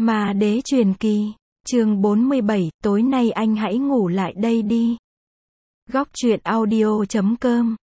Ma đế truyền kỳ, chương 47, tối nay anh hãy ngủ lại đây đi. Góc truyện audio.com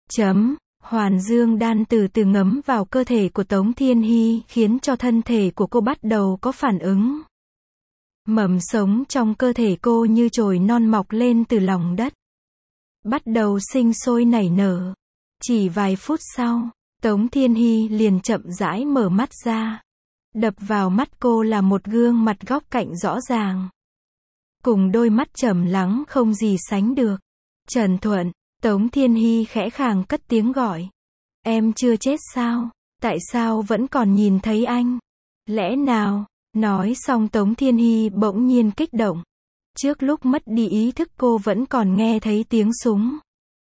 Hoàn dương đan từ từ ngấm vào cơ thể của Tống Thiên Hy, khiến cho thân thể của cô bắt đầu có phản ứng. Mầm sống trong cơ thể cô như chồi non mọc lên từ lòng đất, bắt đầu sinh sôi nảy nở. Chỉ vài phút sau, Tống Thiên Hy liền chậm rãi mở mắt ra. Đập vào mắt cô là một gương mặt góc cạnh rõ ràng, cùng đôi mắt trầm lắng không gì sánh được. Trần Thuận. Tống Thiên Hy khẽ khàng cất tiếng gọi. Em chưa chết sao? Tại sao vẫn còn nhìn thấy anh? Lẽ nào? Nói xong Tống Thiên Hy bỗng nhiên kích động. Trước lúc mất đi ý thức cô vẫn còn nghe thấy tiếng súng.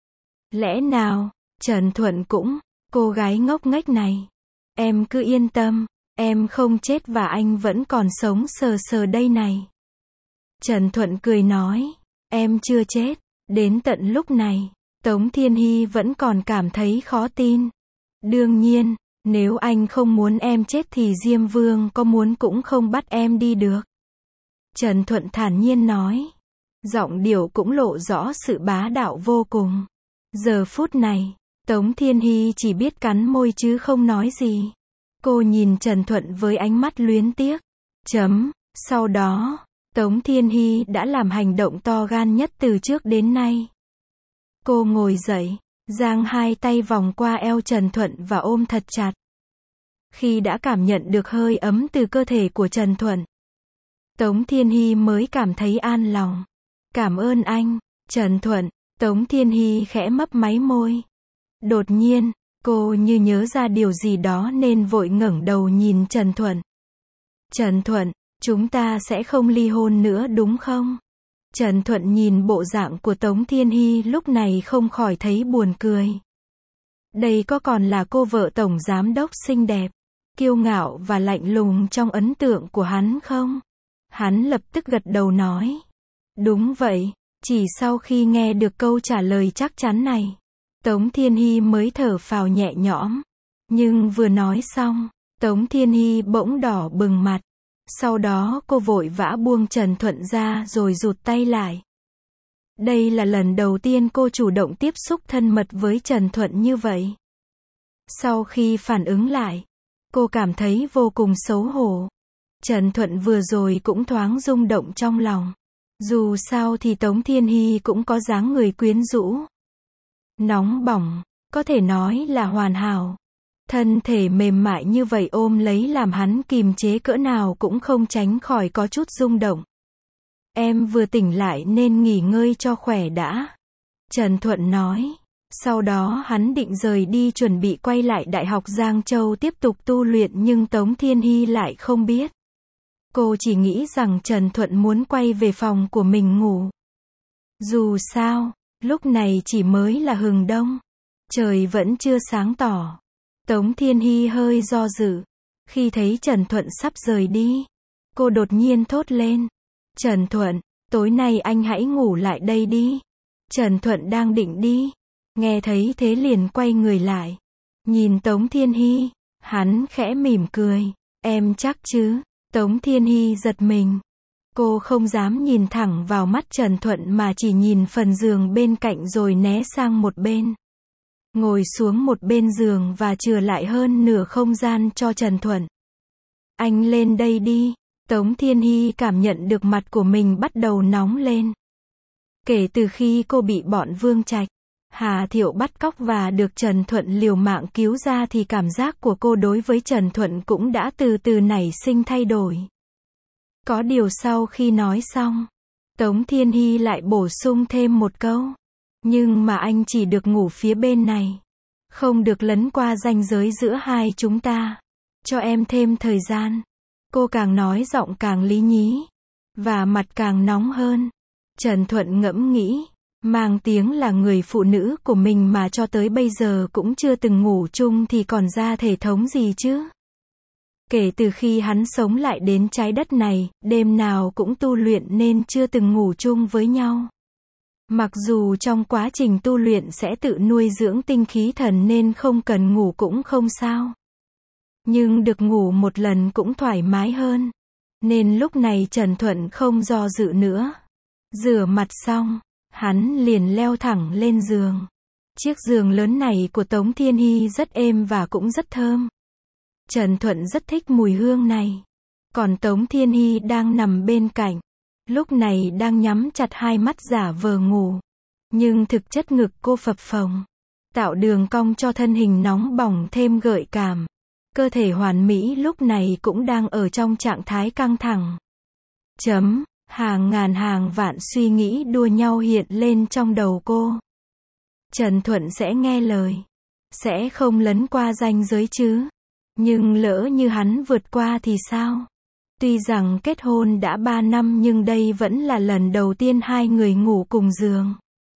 Lẽ nào? Trần Thuận cũng, cô gái ngốc nghếch này. Em cứ yên tâm, em không chết và anh vẫn còn sống sờ sờ đây này. Trần Thuận cười nói, em chưa chết. Đến tận lúc này, Tống Thiên Hy vẫn còn cảm thấy khó tin. Đương nhiên, nếu anh không muốn em chết thì Diêm Vương có muốn cũng không bắt em đi được. Trần Thuận thản nhiên nói. Giọng điệu cũng lộ rõ sự bá đạo vô cùng. Giờ phút này, Tống Thiên Hy chỉ biết cắn môi chứ không nói gì. Cô nhìn Trần Thuận với ánh mắt luyến tiếc. Sau đó, Tống Thiên Hy đã làm hành động to gan nhất từ trước đến nay. Cô ngồi dậy, giang hai tay vòng qua eo Trần Thuận và ôm thật chặt. Khi đã cảm nhận được hơi ấm từ cơ thể của Trần Thuận, Tống Thiên Hy mới cảm thấy an lòng. Cảm ơn anh, Trần Thuận. Tống Thiên Hy khẽ mấp máy môi. Đột nhiên, cô như nhớ ra điều gì đó nên vội ngẩng đầu nhìn Trần Thuận. Trần Thuận, chúng ta sẽ không ly hôn nữa đúng không? Trần Thuận nhìn bộ dạng của Tống Thiên Hy lúc này không khỏi thấy buồn cười. Đây có còn là cô vợ tổng giám đốc xinh đẹp, kiêu ngạo và lạnh lùng trong ấn tượng của hắn không? Hắn lập tức gật đầu nói. Đúng vậy. Chỉ sau khi nghe được câu trả lời chắc chắn này, Tống Thiên Hy mới thở phào nhẹ nhõm. Nhưng vừa nói xong, Tống Thiên Hy bỗng đỏ bừng mặt. Sau đó cô vội vã buông Trần Thuận ra rồi rụt tay lại. Đây là lần đầu tiên cô chủ động tiếp xúc thân mật với Trần Thuận như vậy. Sau khi phản ứng lại, cô cảm thấy vô cùng xấu hổ. Trần Thuận vừa rồi cũng thoáng rung động trong lòng. Dù sao thì Tống Thiên Hy cũng có dáng người quyến rũ, nóng bỏng, có thể nói là hoàn hảo. Thân thể mềm mại như vậy ôm lấy làm hắn kìm chế cỡ nào cũng không tránh khỏi có chút rung động. Em vừa tỉnh lại nên nghỉ ngơi cho khỏe đã. Trần Thuận nói. Sau đó hắn định rời đi chuẩn bị quay lại Đại học Giang Châu tiếp tục tu luyện nhưng Tống Thiên Hy lại không biết. Cô chỉ nghĩ rằng Trần Thuận muốn quay về phòng của mình ngủ. Dù sao, lúc này chỉ mới là hừng đông. Trời vẫn chưa sáng tỏ. Tống Thiên Hy hơi do dự. Khi thấy Trần Thuận sắp rời đi, cô đột nhiên thốt lên. Trần Thuận, tối nay anh hãy ngủ lại đây đi. Trần Thuận đang định đi. Nghe thấy thế liền quay người lại. Nhìn Tống Thiên Hy, hắn khẽ mỉm cười. Em chắc chứ? Tống Thiên Hy giật mình. Cô không dám nhìn thẳng vào mắt Trần Thuận mà chỉ nhìn phần giường bên cạnh rồi né sang một bên. Ngồi xuống một bên giường và chừa lại hơn nửa không gian cho Trần Thuận. Anh lên đây đi. Tống Thiên Hy cảm nhận được mặt của mình bắt đầu nóng lên. Kể từ khi cô bị bọn Vương Trạch, Hà Thiệu bắt cóc và được Trần Thuận liều mạng cứu ra thì cảm giác của cô đối với Trần Thuận cũng đã từ từ nảy sinh thay đổi. Có điều sau khi nói xong, Tống Thiên Hy lại bổ sung thêm một câu. Nhưng mà anh chỉ được ngủ phía bên này. Không được lấn qua ranh giới giữa hai chúng ta. Cho em thêm thời gian. Cô càng nói giọng càng lý nhí. Và mặt càng nóng hơn. Trần Thuận ngẫm nghĩ. Mang tiếng là người phụ nữ của mình mà cho tới bây giờ cũng chưa từng ngủ chung thì còn ra thể thống gì chứ. Kể từ khi hắn sống lại đến trái đất này, đêm nào cũng tu luyện nên chưa từng ngủ chung với nhau. Mặc dù trong quá trình tu luyện sẽ tự nuôi dưỡng tinh khí thần nên không cần ngủ cũng không sao. Nhưng được ngủ một lần cũng thoải mái hơn. Nên lúc này Trần Thuận không do dự nữa. Rửa mặt xong, hắn liền leo thẳng lên giường. Chiếc giường lớn này của Tống Thiên Hy rất êm và cũng rất thơm. Trần Thuận rất thích mùi hương này. Còn Tống Thiên Hy đang nằm bên cạnh. Lúc này đang nhắm chặt hai mắt giả vờ ngủ. Nhưng thực chất ngực cô phập phồng. Tạo đường cong cho thân hình nóng bỏng thêm gợi cảm. Cơ thể hoàn mỹ lúc này cũng đang ở trong trạng thái căng thẳng. Hàng ngàn hàng vạn suy nghĩ đua nhau hiện lên trong đầu cô. Trần Thuận sẽ nghe lời. Sẽ không lấn qua ranh giới chứ. Nhưng lỡ như hắn vượt qua thì sao? Tuy rằng kết hôn đã 3 năm nhưng đây vẫn là lần đầu tiên hai người ngủ cùng giường.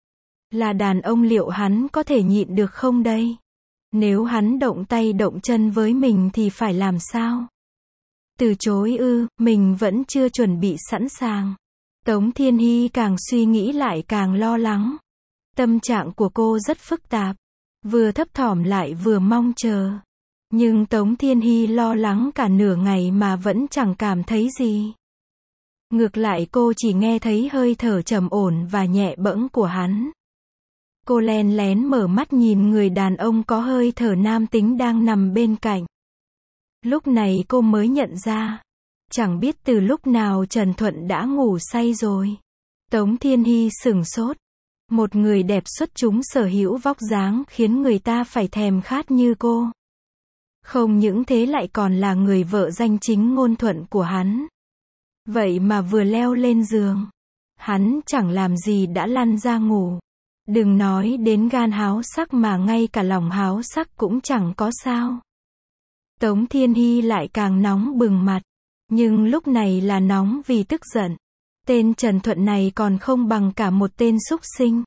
Là đàn ông liệu hắn có thể nhịn được không đây? Nếu hắn động tay động chân với mình thì phải làm sao? Từ chối ư, mình vẫn chưa chuẩn bị sẵn sàng. Tống Thiên Hy càng suy nghĩ lại càng lo lắng. Tâm trạng của cô rất phức tạp. Vừa thấp thỏm lại vừa mong chờ. Nhưng Tống Thiên Hy lo lắng cả nửa ngày mà vẫn chẳng cảm thấy gì. Ngược lại cô chỉ nghe thấy hơi thở trầm ổn và nhẹ bẫng của hắn. Cô len lén mở mắt nhìn người đàn ông có hơi thở nam tính đang nằm bên cạnh. Lúc này cô mới nhận ra. Chẳng biết từ lúc nào Trần Thuận đã ngủ say rồi. Tống Thiên Hy sửng sốt. Một người đẹp xuất chúng sở hữu vóc dáng khiến người ta phải thèm khát như cô. Không những thế lại còn là người vợ danh chính ngôn thuận của hắn. Vậy mà vừa leo lên giường, hắn chẳng làm gì đã lăn ra ngủ. Đừng nói đến gan háo sắc mà ngay cả lòng háo sắc cũng chẳng có sao. Tống Thiên Hy lại càng nóng bừng mặt. Nhưng lúc này là nóng vì tức giận. Tên Trần Thuận này còn không bằng cả một tên súc sinh.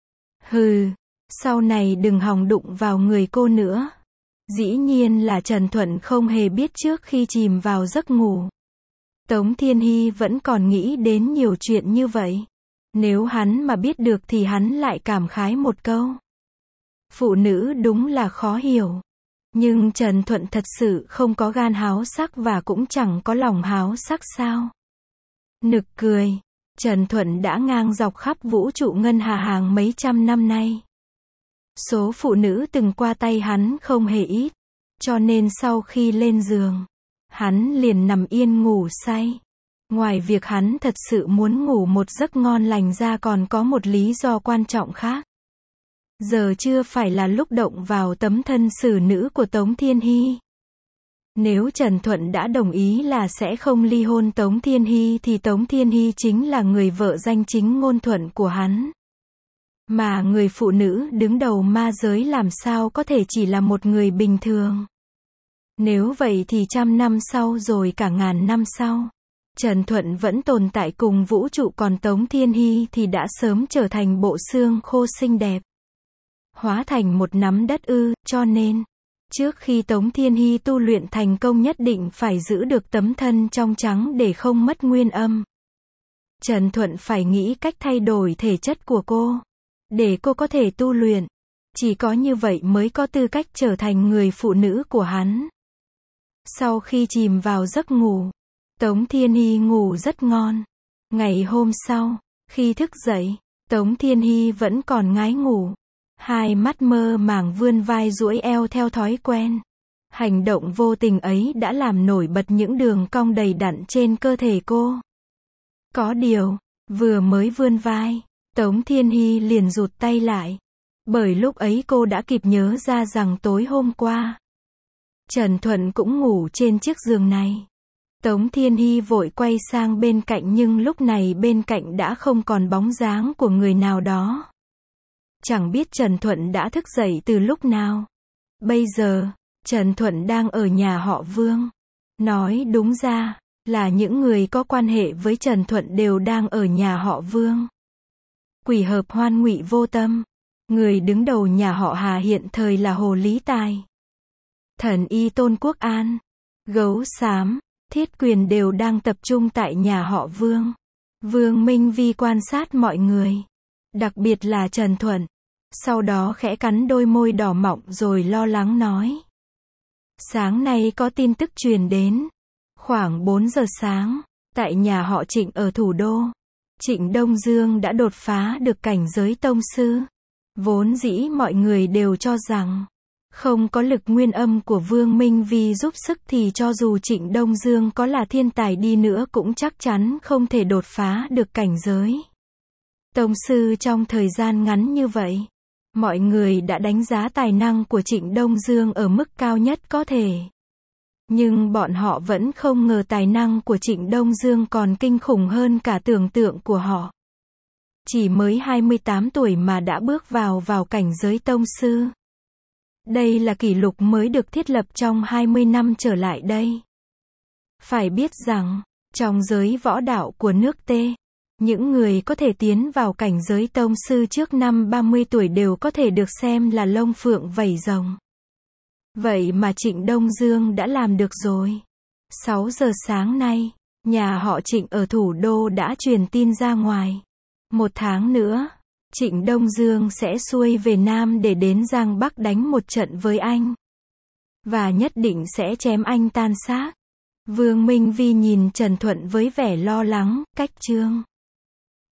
Hừ, sau này đừng hòng đụng vào người cô nữa. Dĩ nhiên là Trần Thuận không hề biết trước khi chìm vào giấc ngủ. Tống Thiên Hy vẫn còn nghĩ đến nhiều chuyện như vậy. Nếu hắn mà biết được thì hắn lại cảm khái một câu. Phụ nữ đúng là khó hiểu. Nhưng Trần Thuận thật sự không có gan háo sắc và cũng chẳng có lòng háo sắc sao? Nực cười. Trần Thuận đã ngang dọc khắp vũ trụ ngân hà hàng mấy trăm năm nay. Số phụ nữ từng qua tay hắn không hề ít. Cho nên sau khi lên giường, hắn liền nằm yên ngủ say. Ngoài việc hắn thật sự muốn ngủ một giấc ngon lành ra còn có một lý do quan trọng khác. Giờ chưa phải là lúc động vào tấm thân xử nữ của Tống Thiên Hy. Nếu Trần Thuận đã đồng ý là sẽ không ly hôn Tống Thiên Hy thì Tống Thiên Hy chính là người vợ danh chính ngôn thuận của hắn. Mà người phụ nữ đứng đầu ma giới làm sao có thể chỉ là một người bình thường. Nếu vậy thì 100 năm sau rồi cả ngàn năm sau, Trần Thuận vẫn tồn tại cùng vũ trụ còn Tống Thiên Hy thì đã sớm trở thành bộ xương khô xinh đẹp. Hóa thành một nắm đất ư, cho nên, trước khi Tống Thiên Hy tu luyện thành công nhất định phải giữ được tấm thân trong trắng để không mất nguyên âm. Trần Thuận phải nghĩ cách thay đổi thể chất của cô, để cô có thể tu luyện. Chỉ có như vậy mới có tư cách trở thành người phụ nữ của hắn. Sau khi chìm vào giấc ngủ, Tống Thiên Hy ngủ rất ngon. Ngày hôm sau, khi thức dậy, Tống Thiên Hy vẫn còn ngái ngủ. Hai mắt mơ màng vươn vai duỗi eo theo thói quen. Hành động vô tình ấy đã làm nổi bật những đường cong đầy đặn trên cơ thể cô. Có điều, vừa mới vươn vai, Tống Thiên Hy liền rụt tay lại. Bởi lúc ấy cô đã kịp nhớ ra rằng tối hôm qua, Trần Thuận cũng ngủ trên chiếc giường này. Tống Thiên Hy vội quay sang bên cạnh nhưng lúc này bên cạnh đã không còn bóng dáng của người nào đó. Chẳng biết Trần Thuận đã thức dậy từ lúc nào. Bây giờ, Trần Thuận đang ở nhà họ Vương. Nói đúng ra, là những người có quan hệ với Trần Thuận đều đang ở nhà họ Vương. Quỷ hợp Hoan Ngụy Vô Tâm. Người đứng đầu nhà họ Hà hiện thời là Hồ Lý Tài, Thần Y Tôn Quốc An, Gấu Xám, Thiết Quyền đều đang tập trung tại nhà họ Vương. Vương Minh Vi quan sát mọi người, đặc biệt là Trần Thuận. Sau đó khẽ cắn đôi môi đỏ mọng rồi lo lắng nói. Sáng nay có tin tức truyền đến. Khoảng 4 giờ sáng, tại nhà họ Trịnh ở thủ đô, Trịnh Đông Dương đã đột phá được cảnh giới tông sư. Vốn dĩ mọi người đều cho rằng, không có lực nguyên âm của Vương Minh Vi giúp sức thì cho dù Trịnh Đông Dương có là thiên tài đi nữa cũng chắc chắn không thể đột phá được cảnh giới tông sư trong thời gian ngắn như vậy. Mọi người đã đánh giá tài năng của Trịnh Đông Dương ở mức cao nhất có thể. Nhưng bọn họ vẫn không ngờ tài năng của Trịnh Đông Dương còn kinh khủng hơn cả tưởng tượng của họ. Chỉ mới 28 tuổi mà đã bước vào cảnh giới tông sư. Đây là kỷ lục mới được thiết lập trong 20 năm trở lại đây. Phải biết rằng, trong giới võ đạo của nước T, những người có thể tiến vào cảnh giới tông sư trước năm 30 tuổi đều có thể được xem là lông phượng vảy rồng. Vậy mà Trịnh Đông Dương đã làm được rồi. 6 giờ sáng nay, nhà họ Trịnh ở thủ đô đã truyền tin ra ngoài. 1 tháng nữa, Trịnh Đông Dương sẽ xuôi về Nam để đến Giang Bắc đánh một trận với anh. Và nhất định sẽ chém anh tan xác. Vương Minh Vi nhìn Trần Thuận với vẻ lo lắng, cách chương.